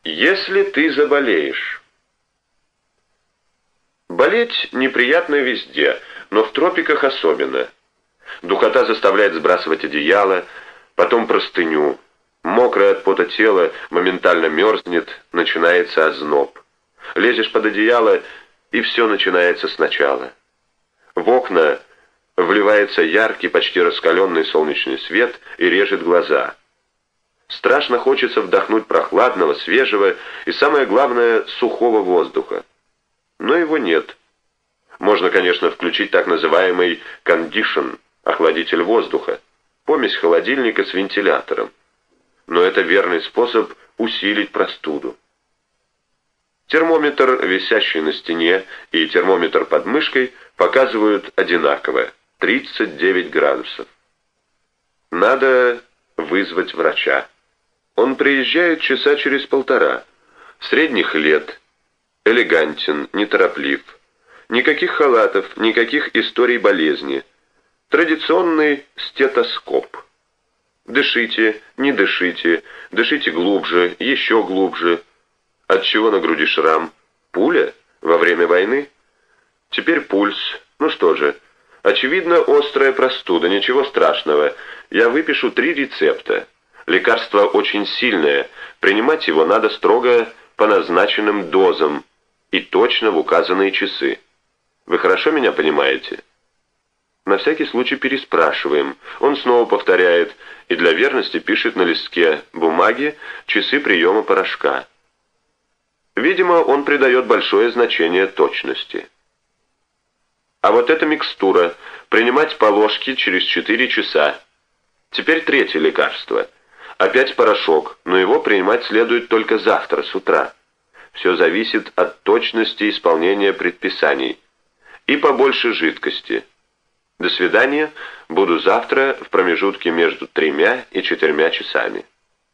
Если ты заболеешь. Болеть неприятно везде, но в тропиках особенно. Духота заставляет сбрасывать одеяло, потом простыню. Мокрое от пота тело моментально мерзнет, начинается озноб. Лезешь под одеяло, и все начинается сначала. В окна вливается яркий, почти раскаленный солнечный свет и режет глаза. Страшно хочется вдохнуть прохладного, свежего и, самое главное, сухого воздуха. Но его нет. Можно, конечно, включить так называемый кондишн, охладитель воздуха, помесь холодильника с вентилятором. Но это верный способ усилить простуду. Термометр, висящий на стене, и термометр под мышкой показывают одинаково – 39 градусов. Надо вызвать врача. Он приезжает часа через полтора, средних лет, элегантен, нетороплив. Никаких халатов, никаких историй болезни. Традиционный стетоскоп. Дышите, не дышите, дышите глубже, еще глубже. Отчего на груди шрам? Пуля? Во время войны? Теперь пульс. Ну что же, очевидно, острая простуда, ничего страшного. Я выпишу 3 рецепта. Лекарство очень сильное, принимать его надо строго по назначенным дозам и точно в указанные часы. Вы хорошо меня понимаете? На всякий случай переспрашиваем. Он снова повторяет и для верности пишет на листке бумаги часы приема порошка. Видимо, он придает большое значение точности. А вот эта микстура. Принимать по ложке через 4 часа. Теперь 3-е лекарство. Опять порошок, но его принимать следует только завтра с утра. Все зависит от точности исполнения предписаний. И побольше жидкости. До свидания, буду завтра в промежутке между 3 и 4 часами.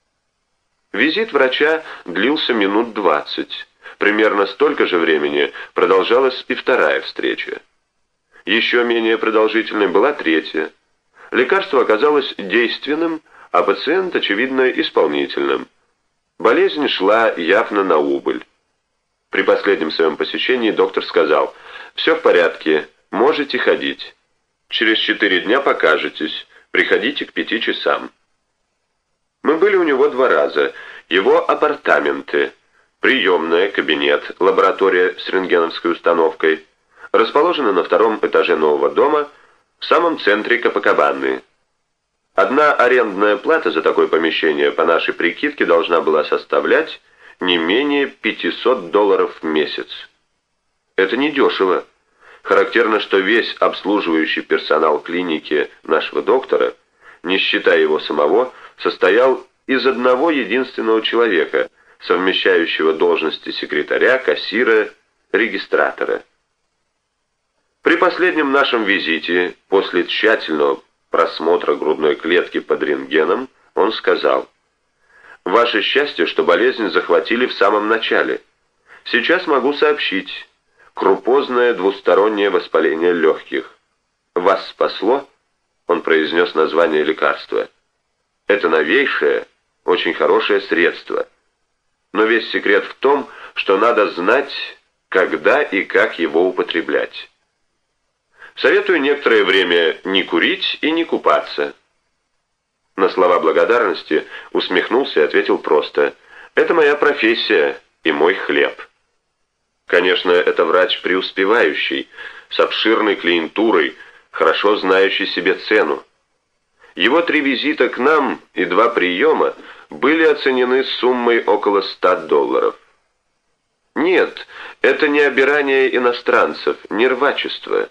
Визит врача длился минут 20. Примерно столько же времени продолжалась и 2-я встреча. Еще менее продолжительной была 3-я. Лекарство оказалось действенным, а пациент, очевидно, исполнительным. Болезнь шла явно на убыль. При последнем своем посещении доктор сказал: «Все в порядке, можете ходить. Через 4 дня покажетесь, приходите к 5 часам». Мы были у него 2 раза. Его апартаменты, приемная, кабинет, лаборатория с рентгеновской установкой, расположены на 2-м этаже нового дома, в самом центре Копакабаны. Одна арендная плата за такое помещение, по нашей прикидке, должна была составлять не менее $500 в месяц. Это недешево. Характерно, что весь обслуживающий персонал клиники нашего доктора, не считая его самого, состоял из одного единственного человека, совмещающего должности секретаря, кассира, регистратора. При последнем нашем визите, после тщательного просмотра грудной клетки под рентгеном, он сказал: «Ваше счастье, что болезнь захватили в самом начале. Сейчас могу сообщить. Крупозное двустороннее воспаление легких. Вас спасло?» Он произнес название лекарства. «Это новейшее, очень хорошее средство. Но весь секрет в том, что надо знать, когда и как его употреблять. Советую некоторое время не курить и не купаться». На слова благодарности усмехнулся и ответил просто: «Это моя профессия и мой хлеб». Конечно, это врач преуспевающий, с обширной клиентурой, хорошо знающий себе цену. Его 3 визита к нам и 2 приема были оценены суммой около $100. Нет, это не обирание иностранцев, не рвачество.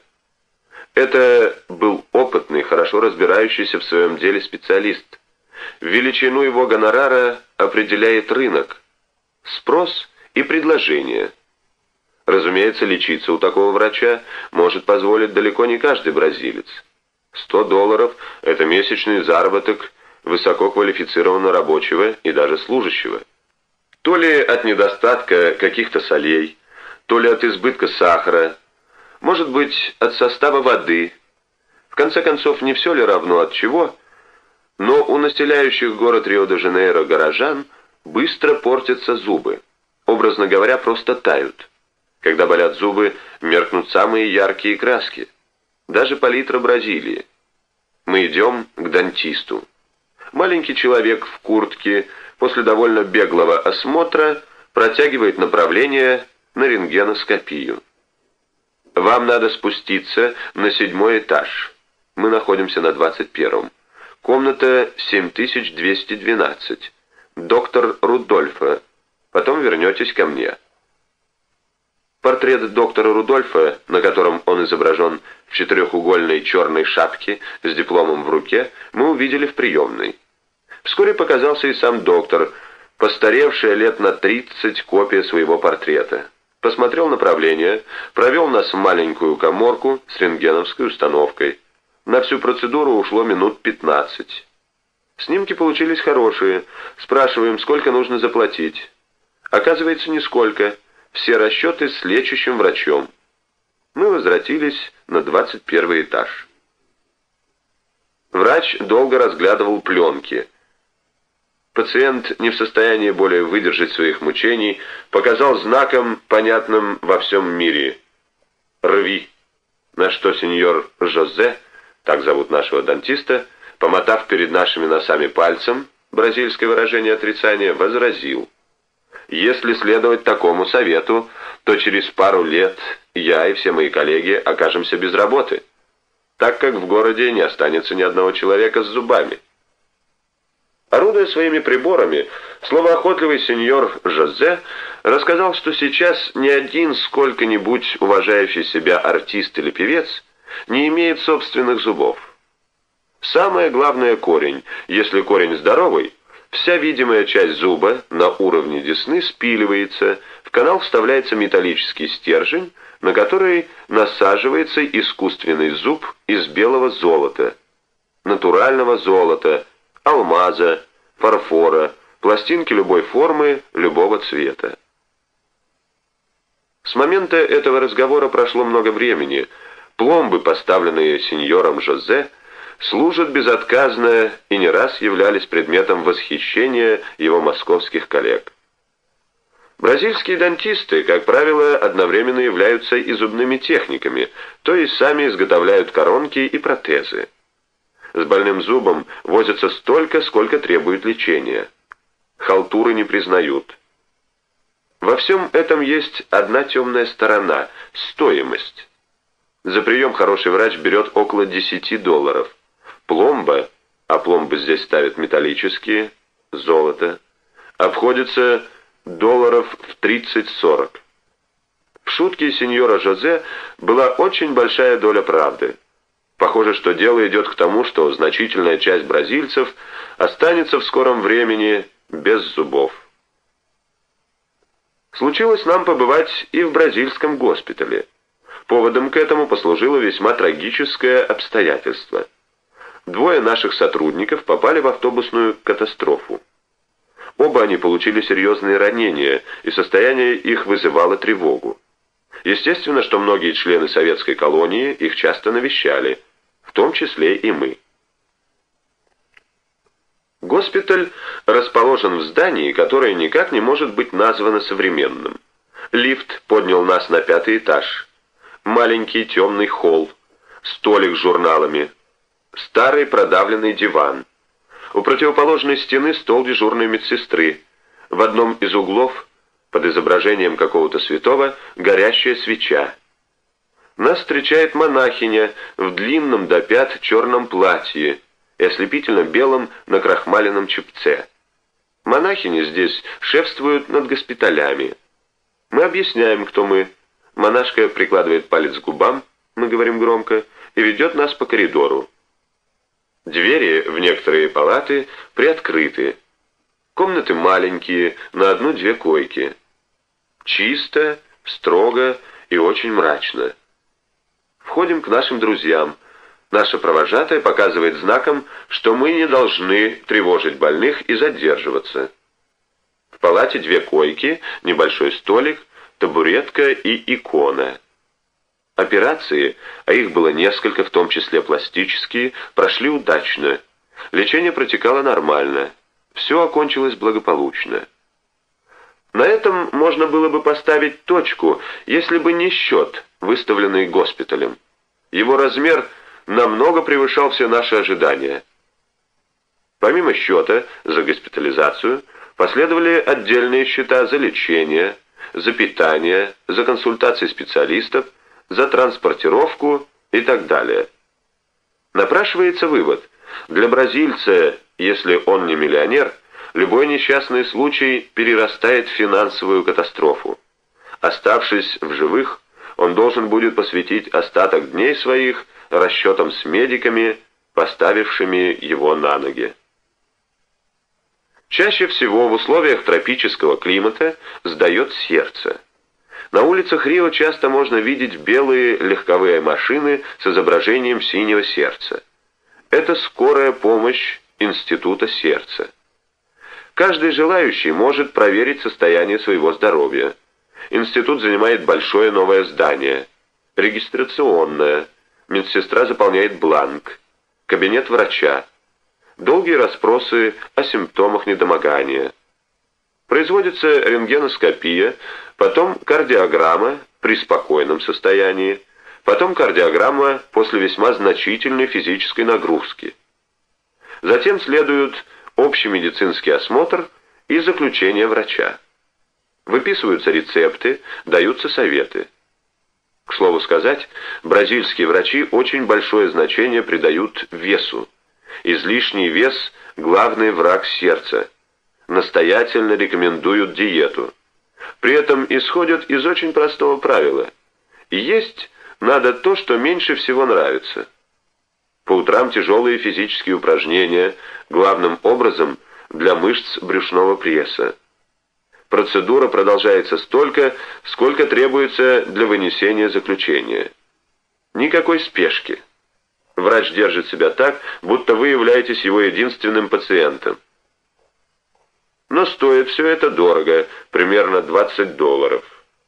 Это был опытный, хорошо разбирающийся в своем деле специалист. Величину его гонорара определяет рынок, спрос и предложение. Разумеется, лечиться у такого врача может позволить далеко не каждый бразилец. $100 – это месячный заработок высококвалифицированного рабочего и даже служащего. То ли от недостатка каких-то солей, то ли от избытка сахара, может быть, от состава воды. В конце концов, не все ли равно от чего, но у населяющих город Рио-де-Жанейро горожан быстро портятся зубы. Образно говоря, просто тают. Когда болят зубы, меркнут самые яркие краски. Даже палитра Бразилии. Мы идем к дантисту. Маленький человек в куртке после довольно беглого осмотра протягивает направление на рентгеноскопию. Вам надо спуститься на 7-й этаж. Мы находимся на 21-м. Комната 7212. Доктор Рудольфа. Потом вернетесь ко мне. Портрет доктора Рудольфа, на котором он изображен в четырехугольной черной шапке с дипломом в руке, мы увидели в приемной. Вскоре показался и сам доктор, постаревшая лет на 30 копия своего портрета. Посмотрел направление, провел нас в маленькую каморку с рентгеновской установкой. На всю процедуру ушло минут 15. Снимки получились хорошие. Спрашиваем, сколько нужно заплатить. Оказывается, нисколько. Все расчеты с лечащим врачом. Мы возвратились на 21-й этаж. Врач долго разглядывал пленки. Пациент, не в состоянии более выдержать своих мучений, показал знаком, понятным во всем мире: «Рви». На что сеньор Жозе, так зовут нашего дантиста, помотав перед нашими носами пальцем, бразильское выражение отрицания, возразил: «Если следовать такому совету, то через пару лет я и все мои коллеги окажемся без работы, так как в городе не останется ни одного человека с зубами». Орудуя своими приборами, словоохотливый сеньор Жозе рассказал, что сейчас ни один сколько-нибудь уважающий себя артист или певец не имеет собственных зубов. Самое главное — корень. Если корень здоровый, вся видимая часть зуба на уровне десны спиливается, в канал вставляется металлический стержень, на который насаживается искусственный зуб из белого золота, натурального золота, алмаза, фарфора, пластинки любой формы, любого цвета. С момента этого разговора прошло много времени. Пломбы, поставленные сеньором Жозе, служат безотказно и не раз являлись предметом восхищения его московских коллег. Бразильские дантисты, как правило, одновременно являются и зубными техниками, то есть сами изготовляют коронки и протезы. С больным зубом возятся столько, сколько требует лечения. Халтуры не признают. Во всем этом есть одна темная сторона – стоимость. За прием хороший врач берет около $10. Пломба, а пломбы здесь ставят металлические, золото, обходится долларов в 30-40. В шутке сеньора Жозе была очень большая доля правды. Похоже, что дело идет к тому, что значительная часть бразильцев останется в скором времени без зубов. Случилось нам побывать и в бразильском госпитале. Поводом к этому послужило весьма трагическое обстоятельство. Двое наших сотрудников попали в автобусную катастрофу. Оба они получили серьезные ранения, и состояние их вызывало тревогу. Естественно, что многие члены советской колонии их часто навещали, в том числе и мы. Госпиталь расположен в здании, которое никак не может быть названо современным. Лифт поднял нас на 5-й этаж. Маленький темный холл, столик с журналами, старый продавленный диван. У противоположной стены стол дежурной медсестры. В одном из углов, под изображением какого-то святого, горящая свеча. Нас встречает монахиня в длинном до пят черном платье и ослепительно белом накрахмаленном чепце. Монахини здесь шефствуют над госпиталями. Мы объясняем, кто мы. Монашка прикладывает палец к губам, мы говорим громко, и ведет нас по коридору. Двери в некоторые палаты приоткрыты. Комнаты маленькие, на 1-2 койки. Чисто, строго и очень мрачно. Входим к нашим друзьям. Наша провожатая показывает знаком, что мы не должны тревожить больных и задерживаться. В палате 2 койки, небольшой столик, табуретка и икона. Операции, а их было несколько, в том числе пластические, прошли удачно. Лечение протекало нормально. все окончилось благополучно. На этом можно было бы поставить точку, если бы не счет, выставленный госпиталем. Его размер намного превышал все наши ожидания. Помимо счета за госпитализацию, последовали отдельные счета за лечение, за питание, за консультации специалистов, за транспортировку и так далее. Напрашивается вывод: для бразильца, если он не миллионер, любой несчастный случай перерастает в финансовую катастрофу. Оставшись в живых, он должен будет посвятить остаток дней своих расчетам с медиками, поставившими его на ноги. Чаще всего в условиях тропического климата сдает сердце. На улицах Рио часто можно видеть белые легковые машины с изображением синего сердца. Это скорая помощь Института сердца. Каждый желающий может проверить состояние своего здоровья. Институт занимает большое новое здание. Регистрационное. Медсестра заполняет бланк. Кабинет врача. Долгие расспросы о симптомах недомогания. Производится рентгеноскопия, потом кардиограмма при спокойном состоянии, потом кардиограмма после весьма значительной физической нагрузки. Затем следует общий медицинский осмотр и заключение врача. Выписываются рецепты, даются советы. К слову сказать, бразильские врачи очень большое значение придают весу. Излишний вес – главный враг сердца. Настоятельно рекомендуют диету. При этом исходят из очень простого правила. Есть надо то, что меньше всего нравится. По утрам тяжелые физические упражнения, главным образом для мышц брюшного пресса. Процедура продолжается столько, сколько требуется для вынесения заключения. Никакой спешки. Врач держит себя так, будто вы являетесь его единственным пациентом. Но стоит все это дорого, примерно $20.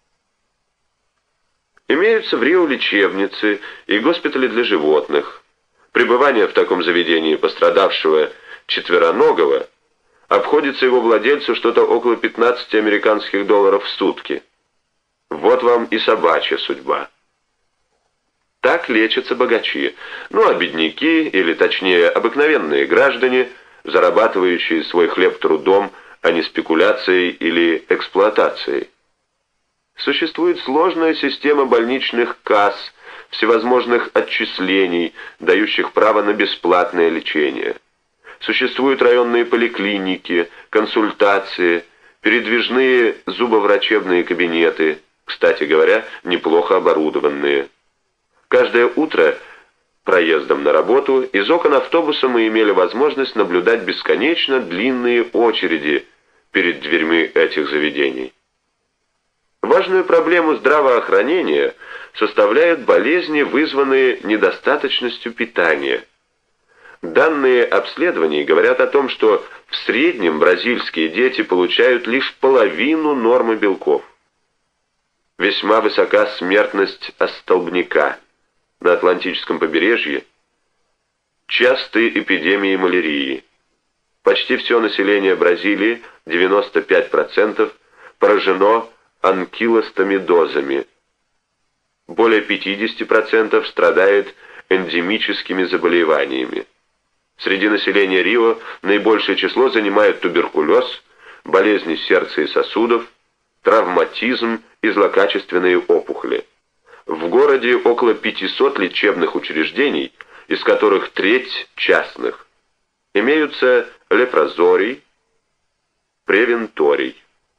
Имеются в Рио лечебницы и госпитали для животных. Пребывание в таком заведении пострадавшего четвероногого обходится его владельцу что-то около $15 в сутки. Вот вам и собачья судьба. Так лечатся богачи, а бедняки, или точнее обыкновенные граждане, зарабатывающие свой хлеб трудом, а не спекуляцией или эксплуатацией. Существует сложная система больничных касс, всевозможных отчислений, дающих право на бесплатное лечение. Существуют районные поликлиники, консультации, передвижные зубоврачебные кабинеты, кстати говоря, неплохо оборудованные. Каждое утро проездом на работу из окон автобуса мы имели возможность наблюдать бесконечно длинные очереди перед дверьми этих заведений. Важную проблему здравоохранения составляют болезни, вызванные недостаточностью питания. Данные обследований говорят о том, что в среднем бразильские дети получают лишь половину нормы белков. Весьма высока смертность от столбняка. На Атлантическом побережье частые эпидемии малярии. Почти все население Бразилии, 95%, поражено анкилостомидозами. Более 50% страдает эндемическими заболеваниями. Среди населения Рио наибольшее число занимают туберкулез, болезни сердца и сосудов, травматизм и злокачественные опухоли. В городе около 500 лечебных учреждений, из которых треть частных. Имеются лепрозорий, превенторий.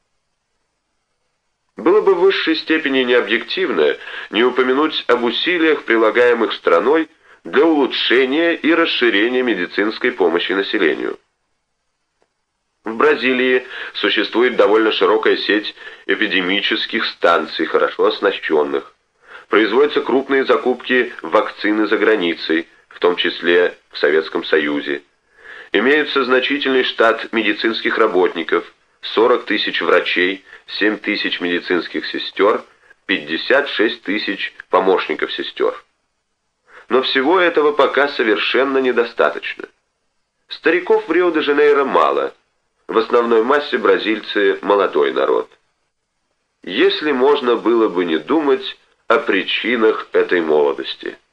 Было бы в высшей степени необъективно не упомянуть об усилиях, прилагаемых страной для улучшения и расширения медицинской помощи населению. В Бразилии существует довольно широкая сеть эпидемических станций, хорошо оснащенных. Производятся крупные закупки вакцины за границей, в том числе в Советском Союзе. Имеется значительный штат медицинских работников, 40 тысяч врачей, 7 тысяч медицинских сестер, 56 тысяч помощников сестер. Но всего этого пока совершенно недостаточно. Стариков в Рио-де-Жанейро мало, В основной массе бразильцы – молодой народ. Если можно было бы не думать о причинах этой молодости.